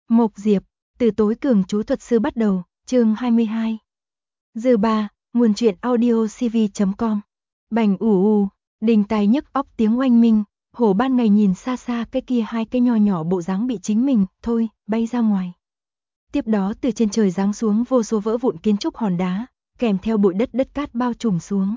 Mộc Diệp, từ tối cường chú thuật sư bắt đầu, chương 22. Dư ba, nguồn truyện audio cv.com. Bành ù ù, đình tài nhức óc tiếng oanh minh, hổ ban ngày nhìn xa xa cái kia hai cái nho nhỏ bộ dáng bị chính mình, thôi, bay ra ngoài. Tiếp đó từ trên trời giáng xuống vô số vỡ vụn kiến trúc hòn đá, kèm theo bụi đất cát bao trùm xuống.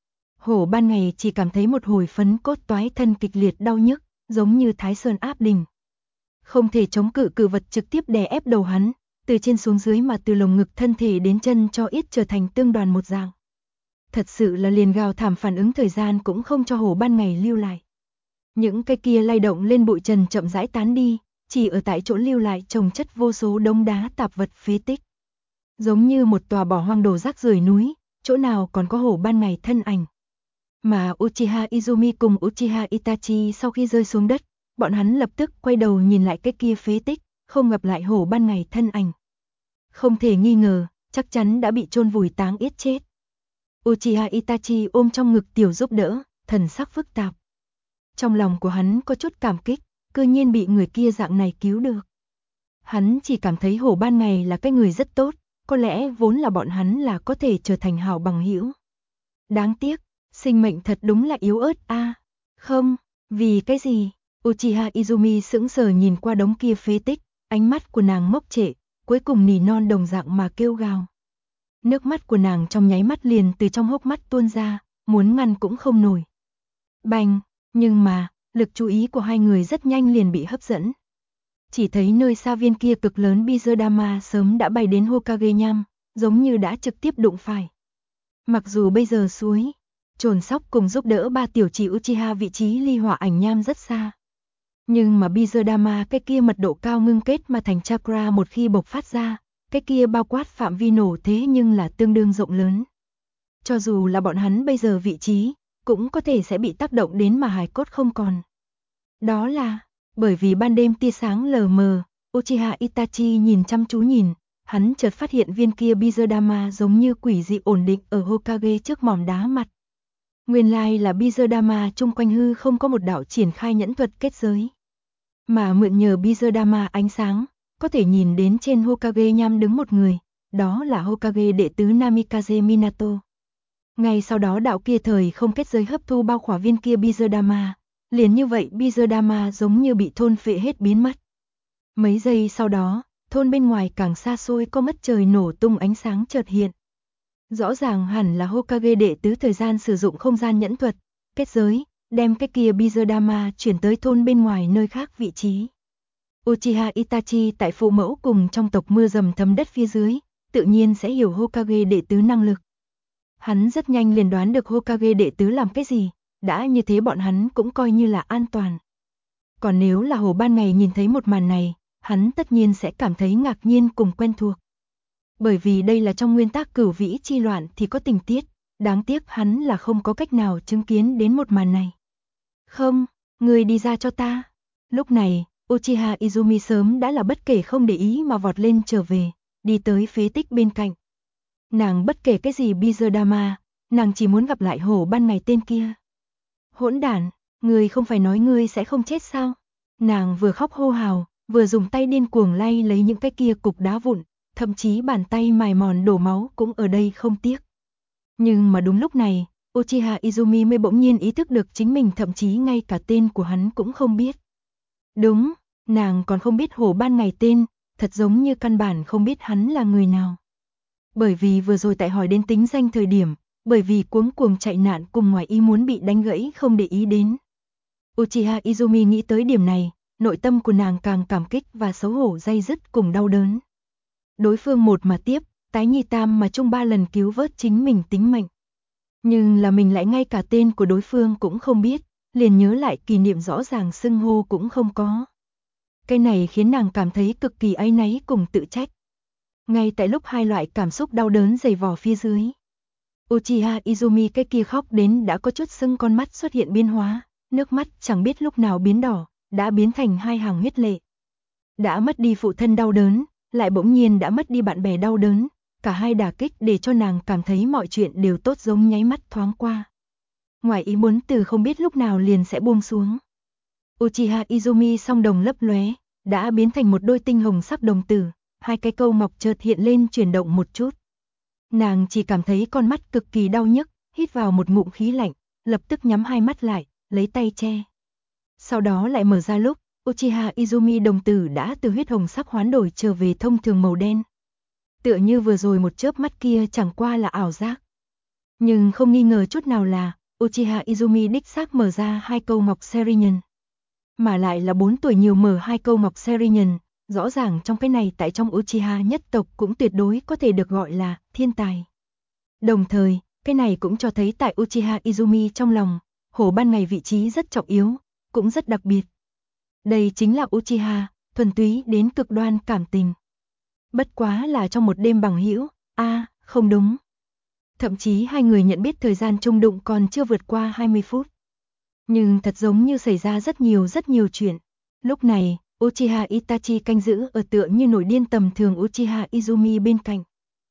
Hổ ban ngày chỉ cảm thấy một hồi phấn cốt toái thân kịch liệt đau nhức, giống như Thái Sơn áp đỉnh. Không thể chống cự cự vật trực tiếp đè ép đầu hắn, từ trên xuống dưới mà từ lồng ngực thân thể đến chân cho ít trở thành tương đoàn một dạng. Thật sự là liền gào thảm phản ứng thời gian cũng không cho hổ ban ngày lưu lại. Những cái kia lay động lên bụi trần chậm rãi tán đi, chỉ ở tại chỗ lưu lại chồng chất vô số đống đá tạp vật phế tích. Giống như một tòa bỏ hoang đổ rác rưởi núi, chỗ nào còn có hổ ban ngày thân ảnh. Mà Uchiha Izumi cùng Uchiha Itachi sau khi rơi xuống đất, bọn hắn lập tức quay đầu nhìn lại cái kia phế tích, không gặp lại hổ ban ngày thân ảnh. Không thể nghi ngờ, chắc chắn đã bị chôn vùi táng yết chết. Uchiha Itachi ôm trong ngực tiểu giúp đỡ, thần sắc phức tạp. Trong lòng của hắn có chút cảm kích, cư nhiên bị người kia dạng này cứu được. Hắn chỉ cảm thấy hổ ban ngày là cái người rất tốt, có lẽ vốn là bọn hắn là có thể trở thành hảo bằng hữu. Đáng tiếc, sinh mệnh thật đúng là yếu ớt a. Không, vì cái gì? Uchiha Izumi sững sờ nhìn qua đống kia phế tích, ánh mắt của nàng ngốc trệ, cuối cùng nỉ non đồng dạng mà kêu gào. Nước mắt của nàng trong nháy mắt liền từ trong hốc mắt tuôn ra, muốn ngăn cũng không nổi. Bành, nhưng mà, lực chú ý của hai người rất nhanh liền bị hấp dẫn. Chỉ thấy nơi xa viên kia cực lớn Bizerdama sớm đã bay đến Hokage nham, giống như đã trực tiếp đụng phải. Mặc dù bây giờ suối, trồn sóc cùng giúp đỡ ba tiểu chỉ Uchiha vị trí ly hỏa ảnh nham rất xa. Nhưng mà Bizerdama cái kia mật độ cao ngưng kết mà thành chakra một khi bộc phát ra, cái kia bao quát phạm vi nổ thế nhưng là tương đương rộng lớn. Cho dù là bọn hắn bây giờ vị trí, cũng có thể sẽ bị tác động đến mà hài cốt không còn. Đó là, bởi vì ban đêm tia sáng lờ mờ, Uchiha Itachi nhìn chăm chú nhìn, hắn chợt phát hiện viên kia Bizerdama giống như quỷ dị ổn định ở Hokage trước mỏm đá mặt. Nguyên lai là Bizerdama chung quanh hư không có một đạo triển khai nhẫn thuật kết giới. Mà mượn nhờ Bizerdama ánh sáng, có thể nhìn đến trên Hokage nham đứng một người, đó là Hokage đệ tứ Namikaze Minato. Ngay sau đó đạo kia thời không kết giới hấp thu bao khỏa viên kia Bizerdama, liền như vậy Bizerdama giống như bị thôn phệ hết biến mất. Mấy giây sau đó, thôn bên ngoài càng xa xôi có mất trời nổ tung ánh sáng chợt hiện. Rõ ràng hẳn là Hokage đệ tứ thời gian sử dụng không gian nhẫn thuật, kết giới, đem cái kia Bizerdama chuyển tới thôn bên ngoài nơi khác vị trí. Uchiha Itachi tại phụ mẫu cùng trong tộc mưa dầm thấm đất phía dưới, tự nhiên sẽ hiểu Hokage đệ tứ năng lực. Hắn rất nhanh liền đoán được Hokage đệ tứ làm cái gì, đã như thế bọn hắn cũng coi như là an toàn. Còn nếu là hổ ban ngày nhìn thấy một màn này, hắn tất nhiên sẽ cảm thấy ngạc nhiên cùng quen thuộc. Bởi vì đây là trong nguyên tắc cửu vĩ chi loạn thì có tình tiết, đáng tiếc hắn là không có cách nào chứng kiến đến một màn này. Không, người đi ra cho ta. Lúc này, Uchiha Izumi sớm đã là bất kể không để ý mà vọt lên trở về, đi tới phế tích bên cạnh. Nàng bất kể cái gì Bizerdama, nàng chỉ muốn gặp lại hổ ban ngày tên kia. Hỗn đản, ngươi không phải nói ngươi sẽ không chết sao? Nàng vừa khóc hô hào, vừa dùng tay điên cuồng lay lấy những cái kia cục đá vụn, thậm chí bàn tay mài mòn đổ máu cũng ở đây không tiếc. Nhưng mà đúng lúc này, Uchiha Izumi mới bỗng nhiên ý thức được chính mình thậm chí ngay cả tên của hắn cũng không biết. Đúng, nàng còn không biết hổ ban ngày tên, thật giống như căn bản không biết hắn là người nào. Bởi vì vừa rồi tại hỏi đến tính danh thời điểm, bởi vì cuống cuồng chạy nạn cùng ngoài ý muốn bị đánh gãy không để ý đến. Uchiha Izumi nghĩ tới điểm này, nội tâm của nàng càng cảm kích và xấu hổ day dứt cùng đau đớn. Đối phương một mà tiếp, tái nhi tam mà chung 3 lần cứu vớt chính mình tính mệnh. Nhưng là mình lại ngay cả tên của đối phương cũng không biết, liền nhớ lại kỷ niệm rõ ràng xưng hô cũng không có. Cái này khiến nàng cảm thấy cực kỳ áy náy cùng tự trách. Ngay tại lúc hai loại cảm xúc đau đớn dày vò phía dưới, Uchiha Izumi cái kia khóc đến đã có chút sưng con mắt xuất hiện biến hóa, nước mắt chẳng biết lúc nào biến đỏ, đã biến thành hai hàng huyết lệ. Đã mất đi phụ thân đau đớn, lại bỗng nhiên đã mất đi bạn bè đau đớn, cả hai đả kích để cho nàng cảm thấy mọi chuyện đều tốt giống nháy mắt thoáng qua. Ngoài ý muốn từ không biết lúc nào liền sẽ buông xuống. Uchiha Izumi song đồng lấp lóe, đã biến thành một đôi tinh hồng sắc đồng tử, hai cái câu mọc chợt hiện lên chuyển động một chút. Nàng chỉ cảm thấy con mắt cực kỳ đau nhức, hít vào một ngụm khí lạnh, lập tức nhắm hai mắt lại, lấy tay che. Sau đó lại mở ra lúc, Uchiha Izumi đồng tử đã từ huyết hồng sắc hoán đổi trở về thông thường màu đen. Tựa như vừa rồi một chớp mắt kia chẳng qua là ảo giác. Nhưng không nghi ngờ chút nào là, Uchiha Izumi đích xác mở ra hai câu mọc Sharingan. Mà lại là 4 tuổi nhiều mở hai câu mọc Sharingan, rõ ràng trong cái này tại trong Uchiha nhất tộc cũng tuyệt đối có thể được gọi là thiên tài. Đồng thời, cái này cũng cho thấy tại Uchiha Izumi trong lòng, hổ ban ngày vị trí rất trọng yếu, cũng rất đặc biệt. Đây chính là Uchiha, thuần túy đến cực đoan cảm tình. Bất quá là trong một đêm bằng hữu, không đúng. Thậm chí hai người nhận biết thời gian chung đụng còn chưa vượt qua 20 phút. Nhưng thật giống như xảy ra rất nhiều chuyện. Lúc này, Uchiha Itachi canh giữ ở tựa như nổi điên tầm thường Uchiha Izumi bên cạnh.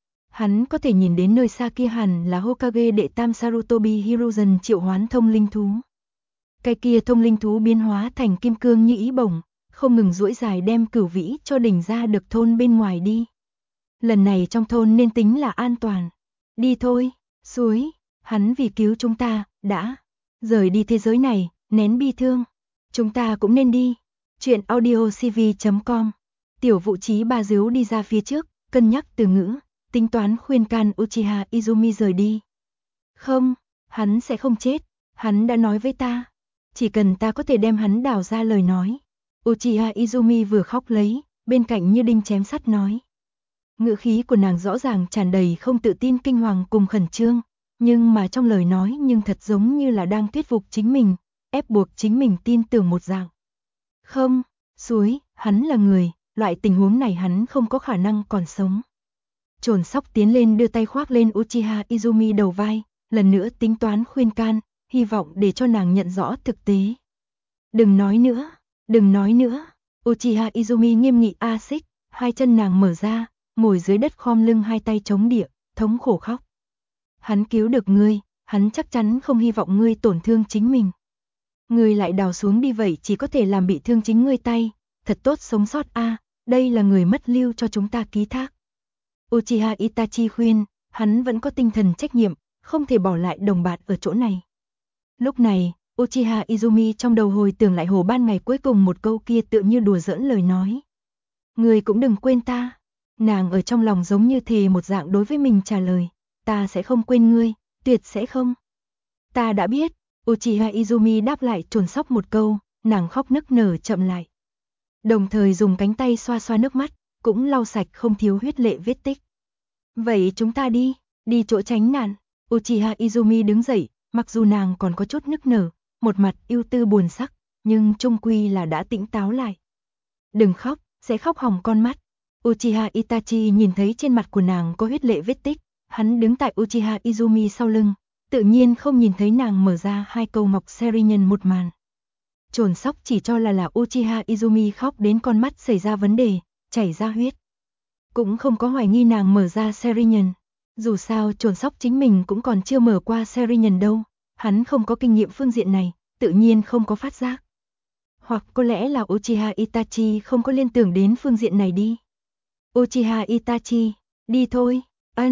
Hắn có thể nhìn đến nơi xa kia hẳn là Hokage đệ tam Sarutobi Hiruzen triệu hoán thông linh thú. Cái kia thông linh thú biến hóa thành kim cương như ý bổng, không ngừng duỗi dài đem cửu vĩ cho đỉnh ra được thôn bên ngoài đi. Lần này trong thôn nên tính là an toàn. Đi thôi, suối, hắn vì cứu chúng ta, đã rời đi thế giới này, nén bi thương. Chúng ta cũng nên đi. Chuyện audiocv.com. Tiểu Vũ Trí Ba Díu đi ra phía trước, cân nhắc từ ngữ, tính toán khuyên can Uchiha Izumi rời đi. Không, hắn sẽ không chết, hắn đã nói với ta. Chỉ cần ta có thể đem hắn đào ra lời nói. Uchiha Izumi vừa khóc lấy, bên cạnh như đinh chém sắt nói. Ngữ khí của nàng rõ ràng tràn đầy không tự tin kinh hoàng cùng khẩn trương, nhưng mà trong lời nói nhưng thật giống như là đang thuyết phục chính mình, ép buộc chính mình tin tưởng một dạng. Không, suối, hắn là người, loại tình huống này hắn không có khả năng còn sống. Trồn sóc tiến lên đưa tay khoác lên Uchiha Izumi đầu vai, lần nữa tính toán khuyên can, hy vọng để cho nàng nhận rõ thực tế. Đừng nói nữa, đừng nói nữa. Uchiha Izumi nghiêm nghị xích, hai chân nàng mở ra, ngồi dưới đất khom lưng hai tay chống địa, thống khổ khóc. Hắn cứu được ngươi, hắn chắc chắn không hy vọng ngươi tổn thương chính mình. Ngươi lại đào xuống đi vậy chỉ có thể làm bị thương chính ngươi tay, thật tốt sống sót đây là người mất lưu cho chúng ta ký thác. Uchiha Itachi khuyên, hắn vẫn có tinh thần trách nhiệm, không thể bỏ lại đồng bạn ở chỗ này. Lúc này, Uchiha Izumi trong đầu hồi tưởng lại hồ ban ngày cuối cùng một câu kia tựa như đùa giỡn lời nói. Ngươi cũng đừng quên ta. Nàng ở trong lòng giống như thề một dạng đối với mình trả lời, ta sẽ không quên ngươi, tuyệt sẽ không. Ta đã biết, Uchiha Izumi đáp lại trồn sóc một câu, nàng khóc nức nở chậm lại. Đồng thời dùng cánh tay xoa xoa nước mắt, cũng lau sạch không thiếu huyết lệ vết tích. Vậy chúng ta đi chỗ tránh nạn. Uchiha Izumi đứng dậy, mặc dù nàng còn có chút nức nở, một mặt ưu tư buồn sắc, nhưng chung quy là đã tỉnh táo lại. Đừng khóc, sẽ khóc hỏng con mắt. Uchiha Itachi nhìn thấy trên mặt của nàng có huyết lệ vết tích, hắn đứng tại Uchiha Izumi sau lưng, tự nhiên không nhìn thấy nàng mở ra hai câu mọc Sharingan một màn. Trồn sóc chỉ cho là Uchiha Izumi khóc đến con mắt xảy ra vấn đề, chảy ra huyết. Cũng không có hoài nghi nàng mở ra Sharingan. Dù sao trồn sóc chính mình cũng còn chưa mở qua Sharingan đâu, hắn không có kinh nghiệm phương diện này, tự nhiên không có phát giác. Hoặc có lẽ là Uchiha Itachi không có liên tưởng đến phương diện này đi. Uchiha Itachi, đi thôi,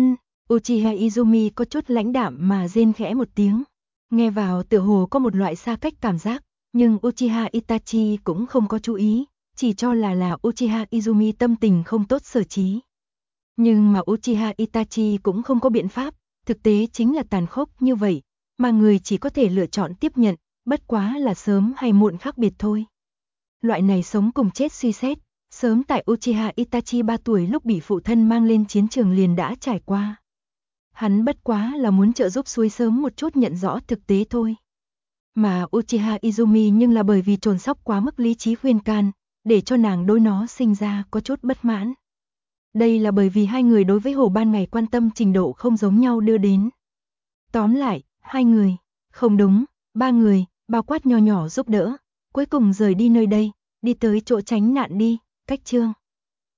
Uchiha Izumi có chút lãnh đạm mà rên khẽ một tiếng. Nghe vào tựa hồ có một loại xa cách cảm giác, nhưng Uchiha Itachi cũng không có chú ý, chỉ cho là Uchiha Izumi tâm tình không tốt sở trí. Nhưng mà Uchiha Itachi cũng không có biện pháp, thực tế chính là tàn khốc như vậy, mà người chỉ có thể lựa chọn tiếp nhận, bất quá là sớm hay muộn khác biệt thôi. Loại này sống cùng chết suy xét, sớm tại Uchiha Itachi 3 tuổi lúc bị phụ thân mang lên chiến trường liền đã trải qua. Hắn bất quá là muốn trợ giúp suối sớm một chút nhận rõ thực tế thôi. Mà Uchiha Izumi nhưng là bởi vì trồn sóc quá mức lý trí khuyên can, để cho nàng đối nó sinh ra có chút bất mãn. Đây là bởi vì hai người đối với hồ ban ngày quan tâm trình độ không giống nhau đưa đến. Tóm lại, hai người, không đúng, ba người, bao quát nho nhỏ giúp đỡ, cuối cùng rời đi nơi đây, đi tới chỗ tránh nạn đi, cách chương.